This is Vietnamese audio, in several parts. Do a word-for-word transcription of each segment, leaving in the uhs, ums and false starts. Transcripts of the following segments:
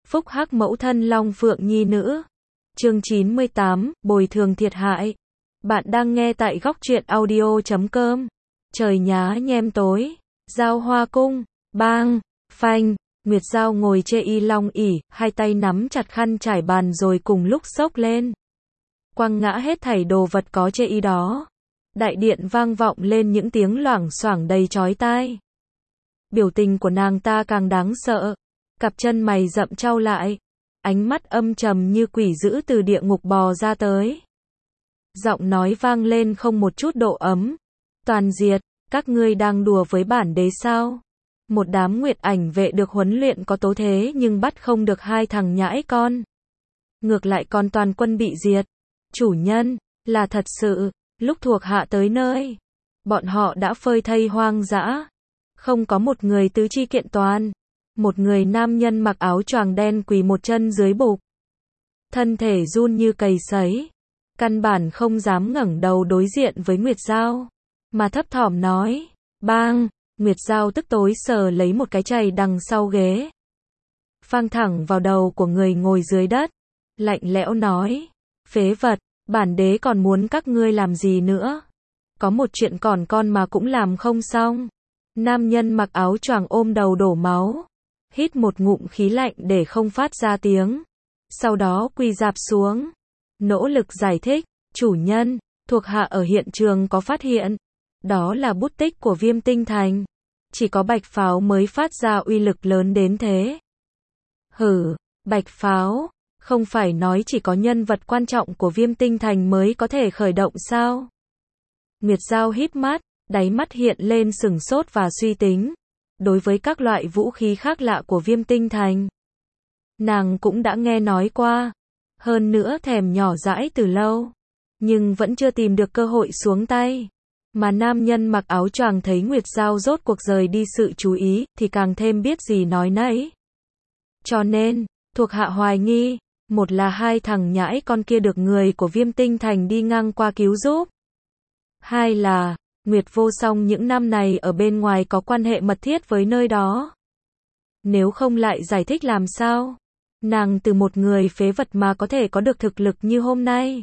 Phúc hắc mẫu thân Long Phượng Nhi nữ. Chương chín mươi tám, bồi thường thiệt hại. Bạn đang nghe tại góc truyện audio chấm com. Trời nhá nhem tối, Giao Hoa cung, bang, phanh, Nguyệt Giao ngồi chê y long ỷ, hai tay nắm chặt khăn trải bàn rồi cùng lúc xốc lên. Quăng ngã hết thảy đồ vật có chê y đó. Đại điện vang vọng lên những tiếng loảng xoảng đầy chói tai. Biểu tình của nàng ta càng đáng sợ. Cặp chân mày rậm trao lại. Ánh mắt âm trầm như quỷ dữ từ địa ngục bò ra tới. Giọng nói vang lên không một chút độ ấm. Toàn diệt, các ngươi đang đùa với bản đế sao? Một đám nguyệt ảnh vệ được huấn luyện có tố thế nhưng bắt không được hai thằng nhãi con. Ngược lại còn toàn quân bị diệt. Chủ nhân, là thật sự, lúc thuộc hạ tới nơi, bọn họ đã phơi thây hoang dã. Không có một người tứ chi kiện toàn. Một người nam nhân mặc áo choàng đen quỳ một chân dưới bục. Thân thể run như cầy sấy. Căn bản không dám ngẩng đầu đối diện với Nguyệt Giao. Mà thấp thỏm nói. Bang! Nguyệt Giao tức tối sờ lấy một cái chày đằng sau ghế. Phang thẳng vào đầu của người ngồi dưới đất. Lạnh lẽo nói. Phế vật, bản đế còn muốn các ngươi làm gì nữa? Có một chuyện còn con mà cũng làm không xong. Nam nhân mặc áo choàng ôm đầu đổ máu. Hít một ngụm khí lạnh để không phát ra tiếng. Sau đó quỳ rạp xuống. Nỗ lực giải thích. Chủ nhân, thuộc hạ ở hiện trường có phát hiện. Đó là bút tích của Viêm Tinh Thành. Chỉ có bạch pháo mới phát ra uy lực lớn đến thế. Hử, bạch pháo, không phải nói chỉ có nhân vật quan trọng của Viêm Tinh Thành mới có thể khởi động sao? Nguyệt Giao híp mắt, đáy mắt hiện lên sửng sốt và suy tính. Đối với các loại vũ khí khác lạ của Viêm Tinh Thành, nàng cũng đã nghe nói qua. Hơn nữa thèm nhỏ dãi từ lâu. Nhưng vẫn chưa tìm được cơ hội xuống tay. Mà nam nhân mặc áo choàng thấy Nguyệt Giao rốt cuộc rời đi sự chú ý, thì càng thêm biết gì nói nấy. Cho nên, thuộc hạ hoài nghi, một là hai thằng nhãi con kia được người của Viêm Tinh Thành đi ngang qua cứu giúp. Hai là, Nguyệt Vô Song những năm này ở bên ngoài có quan hệ mật thiết với nơi đó. Nếu không lại giải thích làm sao? Nàng từ một người phế vật mà có thể có được thực lực như hôm nay.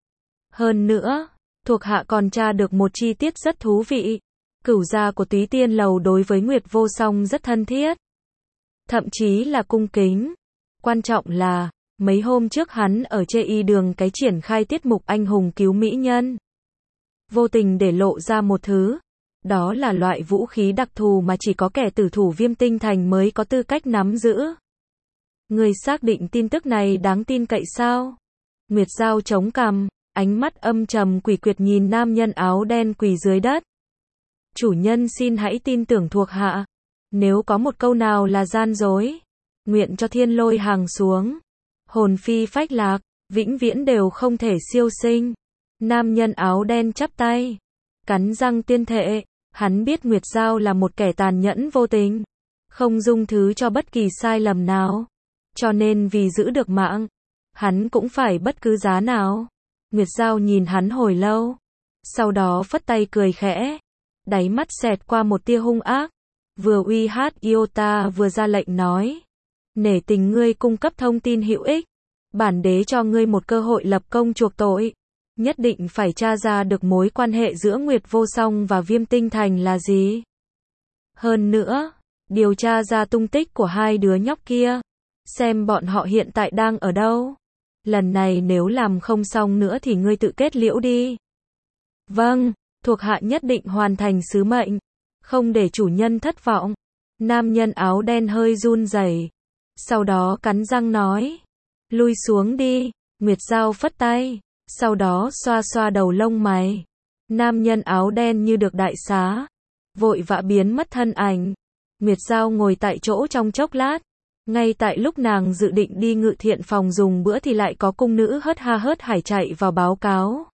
Hơn nữa, thuộc hạ còn tra được một chi tiết rất thú vị. Cửu gia của Túy Tiên Lầu đối với Nguyệt Vô Song rất thân thiết. Thậm chí là cung kính. Quan trọng là, mấy hôm trước hắn ở chê y đường cái triển khai tiết mục anh hùng cứu mỹ nhân. Vô tình để lộ ra một thứ. Đó là loại vũ khí đặc thù mà chỉ có kẻ tử thủ Viêm Tinh Thành mới có tư cách nắm giữ. Người xác định tin tức này đáng tin cậy sao? Nguyệt Giao chống cằm, ánh mắt âm trầm quỷ quyệt nhìn nam nhân áo đen quỳ dưới đất. Chủ nhân xin hãy tin tưởng thuộc hạ. Nếu có một câu nào là gian dối, nguyện cho thiên lôi hàng xuống. Hồn phi phách lạc, vĩnh viễn đều không thể siêu sinh. Nam nhân áo đen chắp tay, cắn răng tuyên thệ, hắn biết Nguyệt Giao là một kẻ tàn nhẫn vô tình, không dung thứ cho bất kỳ sai lầm nào. Cho nên vì giữ được mạng, hắn cũng phải bất cứ giá nào. Nguyệt Giao nhìn hắn hồi lâu, sau đó phất tay cười khẽ, đáy mắt xẹt qua một tia hung ác, vừa uy hát Iota vừa ra lệnh nói, nể tình ngươi cung cấp thông tin hữu ích, bản đế cho ngươi một cơ hội lập công chuộc tội. Nhất định phải tra ra được mối quan hệ giữa Nguyệt Vô Song và Viêm Tinh Thành là gì. Hơn nữa, điều tra ra tung tích của hai đứa nhóc kia. Xem bọn họ hiện tại đang ở đâu. Lần này nếu làm không xong nữa thì ngươi tự kết liễu đi. Vâng, thuộc hạ nhất định hoàn thành sứ mệnh. Không để chủ nhân thất vọng. Nam nhân áo đen hơi run rẩy. Sau đó cắn răng nói. Lui xuống đi. Nguyệt Giao phất tay. Sau đó xoa xoa đầu lông mày. Nam nhân áo đen như được đại xá. Vội vã biến mất thân ảnh. Nguyệt Giao ngồi tại chỗ trong chốc lát. Ngay tại lúc nàng dự định đi ngự thiện phòng dùng bữa thì lại có cung nữ hớt ha hớt hải chạy vào báo cáo.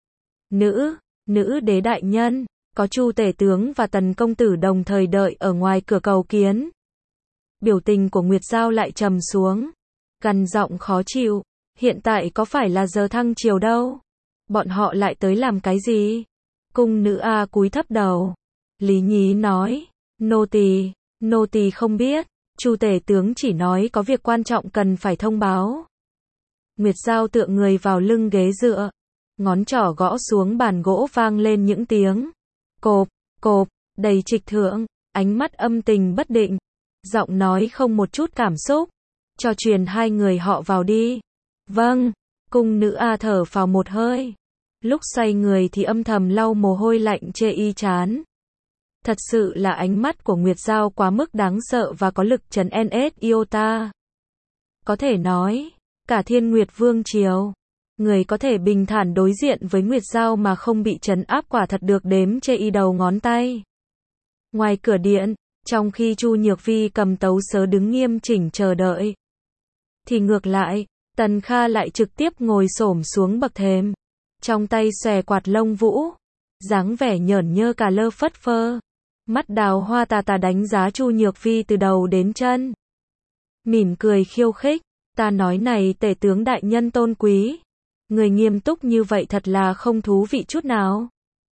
Nữ, nữ đế đại nhân, có Chu tể tướng và Tần công tử đồng thời đợi ở ngoài cửa cầu kiến. Biểu tình của Nguyệt Giao lại trầm xuống. Gằn giọng khó chịu. Hiện tại có phải là giờ thăng triều đâu? Bọn họ lại tới làm cái gì? Cung nữ A cúi thấp đầu. Lý Nhí nói. Nô tỳ, nô tỳ không biết. Chu tể tướng chỉ nói có việc quan trọng cần phải thông báo. Nguyệt Giao tựa người vào lưng ghế dựa, ngón trỏ gõ xuống bàn gỗ vang lên những tiếng cộp, cộp, đầy trịch thượng, ánh mắt âm tình bất định, giọng nói không một chút cảm xúc. Cho truyền hai người họ vào đi. Vâng, cung nữ A thở phào một hơi. Lúc xoay người thì âm thầm lau mồ hôi lạnh chê y chán. Thật sự là ánh mắt của Nguyệt Giao quá mức đáng sợ và có lực trấn ép iota. Có thể nói, cả Thiên Nguyệt Vương Triều, người có thể bình thản đối diện với Nguyệt Giao mà không bị trấn áp quả thật được đếm chê y đầu ngón tay. Ngoài cửa điện, trong khi Chu Nhược Vi cầm tấu sớ đứng nghiêm chỉnh chờ đợi, thì ngược lại, Tần Kha lại trực tiếp ngồi xổm xuống bậc thềm, trong tay xòe quạt lông vũ, dáng vẻ nhởn nhơ cả lơ phất phơ, mắt đào hoa tà tà đánh giá Chu Nhược Vi từ đầu đến chân. Mỉm cười khiêu khích, ta nói này tể tướng đại nhân tôn quý, người nghiêm túc như vậy thật là không thú vị chút nào.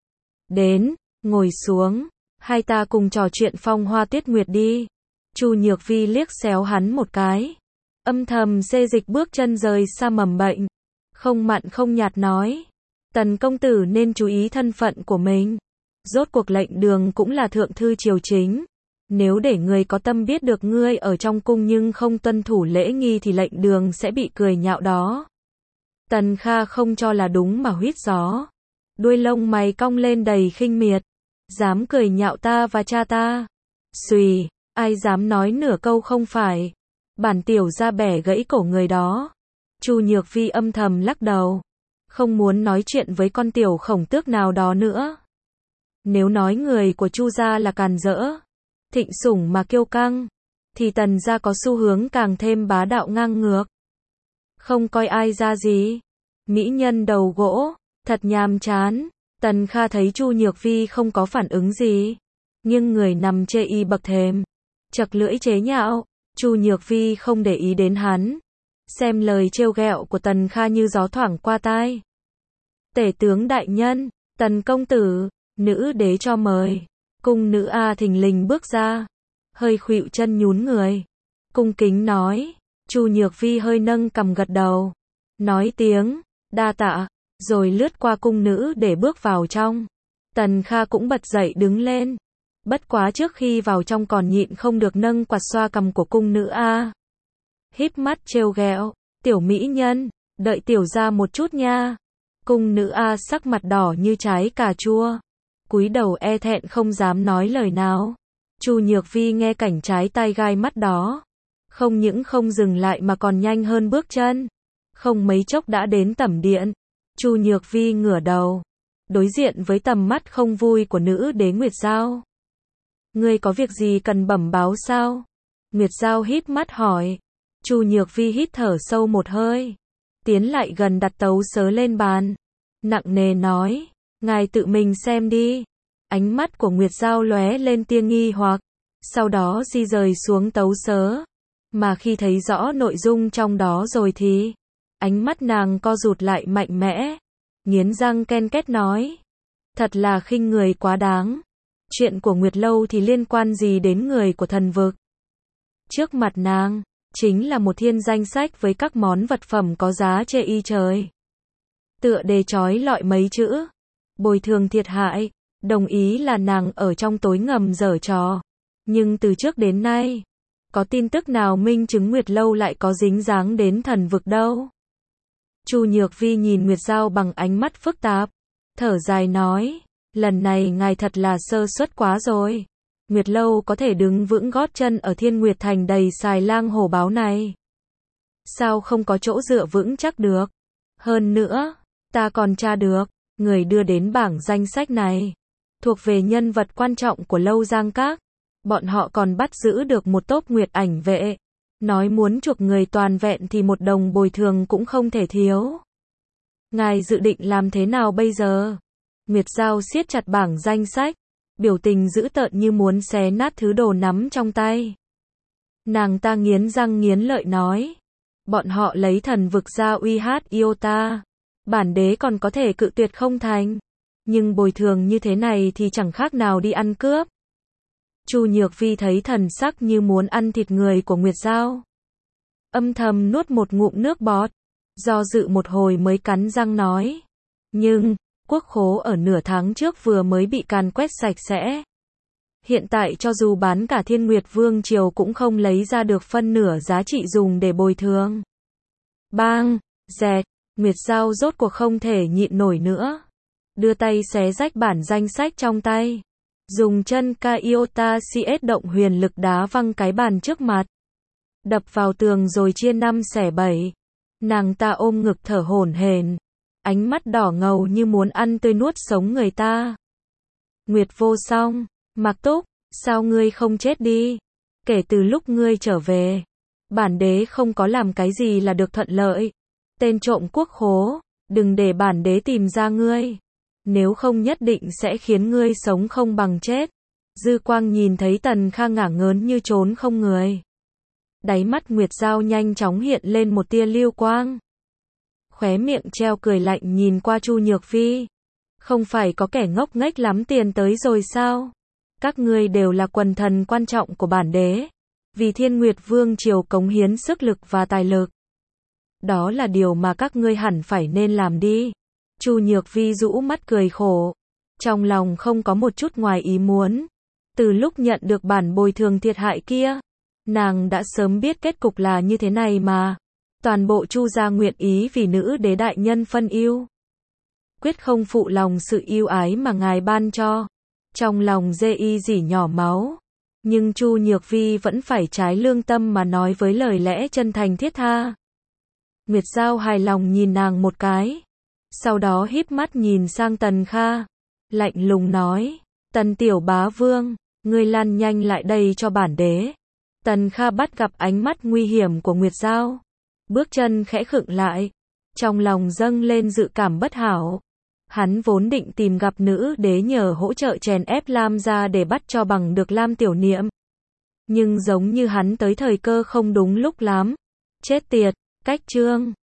Đến, ngồi xuống, hai ta cùng trò chuyện phong hoa tuyết nguyệt đi. Chu Nhược Vi liếc xéo hắn một cái, âm thầm xê dịch bước chân rời xa mầm bệnh, không mặn không nhạt nói, Tần công tử nên chú ý thân phận của mình. Rốt cuộc lệnh đường cũng là thượng thư triều chính, nếu để người có tâm biết được ngươi ở trong cung nhưng không tuân thủ lễ nghi thì lệnh đường sẽ bị cười nhạo đó. Tần Kha không cho là đúng mà huýt gió, đuôi lông mày cong lên đầy khinh miệt, dám cười nhạo ta và cha ta. Xùy, ai dám nói nửa câu không phải, bản tiểu ra bẻ gãy cổ người đó. Chu Nhược Vi âm thầm lắc đầu, không muốn nói chuyện với con tiểu khổng tước nào đó nữa. Nếu nói người của Chu gia là càn rỡ, thịnh sủng mà kiêu căng, thì Tần gia có xu hướng càng thêm bá đạo ngang ngược. Không coi ai ra gì. Mỹ nhân đầu gỗ, thật nhàm chán. Tần Kha thấy Chu Nhược Vi không có phản ứng gì, nhưng người nằm chê y bậc thềm, chật lưỡi chế nhạo. Chu Nhược Vi không để ý đến hắn, xem lời trêu ghẹo của Tần Kha như gió thoảng qua tai. Tể tướng đại nhân, Tần công tử, nữ đế cho mời. Cung nữ A thình lình bước ra, hơi khuỵu chân nhún người, cung kính nói. Chu Nhược Vi hơi nâng cằm gật đầu, nói tiếng đa tạ, rồi lướt qua cung nữ để bước vào trong. Tần Kha cũng bật dậy đứng lên, bất quá trước khi vào trong còn nhịn không được nâng quạt xoa cằm của cung nữ A, híp mắt trêu ghẹo, tiểu mỹ nhân, đợi tiểu ra một chút nha. Cung nữ A sắc mặt đỏ như trái cà chua, cúi đầu e thẹn không dám nói lời nào. Chu Nhược Vi nghe cảnh trái tai gai mắt đó, không những không dừng lại mà còn nhanh hơn bước chân, không mấy chốc đã đến tẩm điện. Chu Nhược Vi ngửa đầu, đối diện với tầm mắt không vui của nữ đế Nguyệt Giao. Ngươi có việc gì cần bẩm báo sao? Nguyệt Giao híp mắt hỏi. Chu Nhược Vi hít thở sâu một hơi, tiến lại gần đặt tấu sớ lên bàn, nặng nề nói, ngài tự mình xem đi. Ánh mắt của Nguyệt Giao lóe lên tia nghi hoặc, sau đó di rời xuống tấu sớ, mà khi thấy rõ nội dung trong đó rồi thì ánh mắt nàng co rụt lại mạnh mẽ, nghiến răng ken két nói, thật là khinh người quá đáng. Chuyện của Nguyệt Lâu thì liên quan gì đến người của thần vực? Trước mặt nàng, chính là một thiên danh sách với các món vật phẩm có giá chê y trời. Tựa đề chói lọi mấy chữ, bồi thường thiệt hại, đồng ý là nàng ở trong tối ngầm giở trò. Nhưng từ trước đến nay, có tin tức nào minh chứng Nguyệt Lâu lại có dính dáng đến thần vực đâu? Chu Nhược Vi nhìn Nguyệt Giao bằng ánh mắt phức tạp, thở dài nói, lần này ngài thật là sơ suất quá rồi. Nguyệt Lâu có thể đứng vững gót chân ở Thiên Nguyệt Thành đầy xài lang hổ báo này, sao không có chỗ dựa vững chắc được? Hơn nữa, ta còn tra được, người đưa đến bảng danh sách này thuộc về nhân vật quan trọng của Lâu Giang Các. Bọn họ còn bắt giữ được một tốp Nguyệt Ảnh vệ, nói muốn chuộc người toàn vẹn thì một đồng bồi thường cũng không thể thiếu. Ngài dự định làm thế nào bây giờ? Nguyệt Giao siết chặt bảng danh sách, biểu tình dữ tợn như muốn xé nát thứ đồ nắm trong tay. Nàng ta nghiến răng nghiến lợi nói, bọn họ lấy thần vực ra uy hát iota, bản đế còn có thể cự tuyệt không thành, nhưng bồi thường như thế này thì chẳng khác nào đi ăn cướp. Chu Nhược Vi thấy thần sắc như muốn ăn thịt người của Nguyệt Giao. Âm thầm nuốt một ngụm nước bọt, do dự một hồi mới cắn răng nói. Nhưng, quốc khố ở nửa tháng trước vừa mới bị càn quét sạch sẽ. Hiện tại cho dù bán cả Thiên Nguyệt Vương Triều cũng không lấy ra được phân nửa giá trị dùng để bồi thường. Bang, dẹt, Nguyệt Giao rốt cuộc không thể nhịn nổi nữa. Đưa tay xé rách bản danh sách trong tay. Dùng chân Kaiota xê ét động huyền lực đá văng cái bàn trước mặt. Đập vào tường rồi chia năm xẻ bảy. Nàng ta ôm ngực thở hổn hển, ánh mắt đỏ ngầu như muốn ăn tươi nuốt sống người ta. Nguyệt Vô Song, Mạc Túc, sao ngươi không chết đi? Kể từ lúc ngươi trở về, bản đế không có làm cái gì là được thuận lợi. Tên trộm quốc khố, đừng để bản đế tìm ra ngươi. Nếu không nhất định sẽ khiến ngươi sống không bằng chết. Dư quang nhìn thấy Tần Kha ngả ngớn như trốn không người. Đáy mắt Nguyệt Giao nhanh chóng hiện lên một tia lưu quang. Khóe miệng treo cười lạnh nhìn qua Chu Nhược Vi. Không phải có kẻ ngốc nghếch lắm tiền tới rồi sao? Các ngươi đều là quần thần quan trọng của bản đế. Vì Thiên Nguyệt Vương Triều cống hiến sức lực và tài lực. Đó là điều mà các ngươi hẳn phải nên làm đi. Chu Nhược Vi rũ mắt cười khổ. Trong lòng không có một chút ngoài ý muốn. Từ lúc nhận được bản bồi thường thiệt hại kia, nàng đã sớm biết kết cục là như thế này mà. Toàn bộ Chu gia nguyện ý vì nữ đế đại nhân phân ưu. Quyết không phụ lòng sự yêu ái mà ngài ban cho. Trong lòng dê y dỉ nhỏ máu. Nhưng Chu Nhược Vi vẫn phải trái lương tâm mà nói với lời lẽ chân thành thiết tha. Nguyệt Giao hài lòng nhìn nàng một cái. Sau đó híp mắt nhìn sang Tần Kha. Lạnh lùng nói. Tần tiểu bá vương, ngươi lăn nhanh lại đây cho bản đế. Tần Kha bắt gặp ánh mắt nguy hiểm của Nguyệt Giao. Bước chân khẽ khựng lại. Trong lòng dâng lên dự cảm bất hảo. Hắn vốn định tìm gặp nữ đế nhờ hỗ trợ chèn ép Lam gia để bắt cho bằng được Lam tiểu niệm. Nhưng giống như hắn tới thời cơ không đúng lúc lắm. Chết tiệt, cách chương.